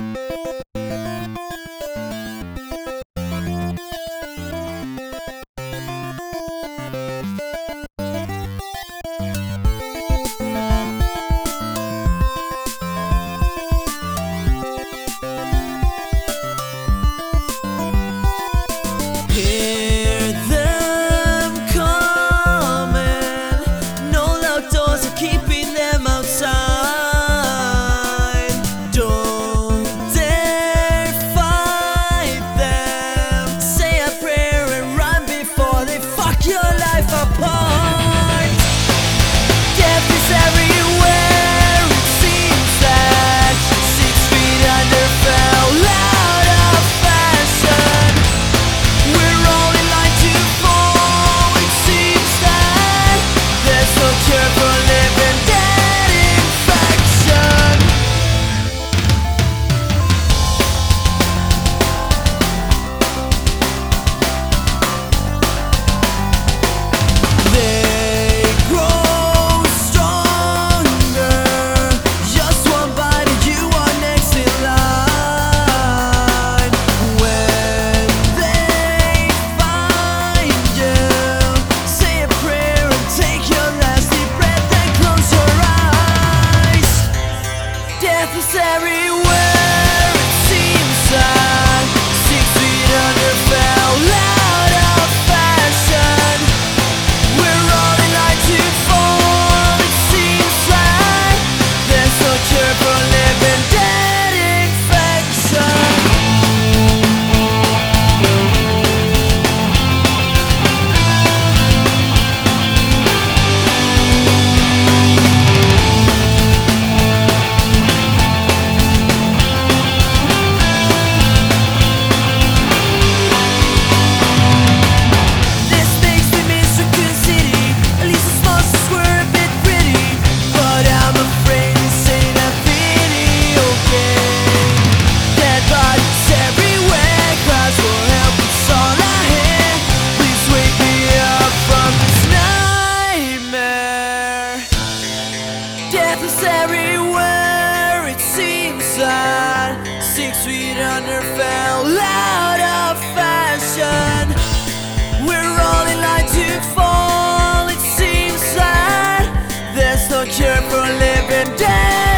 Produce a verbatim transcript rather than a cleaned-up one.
Hear them coming, no loud doors are keeping them outside. Don't dare fight them, say a prayer and run before they fuck your life apart. Death is everywhere, it seems that six feet under fell out of fashion. We're all in line to fall, it seems that there's no cure for living dead infection. They grow stronger, just one bite and you are next in line. When they find you, say a prayer and take your last deep breath, then close your eyes. Death is everywhere, it seems that six feet under fell out of fashion. We're all in line to fall, it seems like there's no cure for living dead infection. This makes me miss Raccoon City, at least the monsters were a bit pretty, but I'm afraid this ain't a video game. Dead bodies everywhere, cries for help, it's all I hear. Please wake me up from this nightmare. Death is everywhere, it seems that six feet under fell out of fashion. We're all in line to fall, it seems that there's no cure for living dead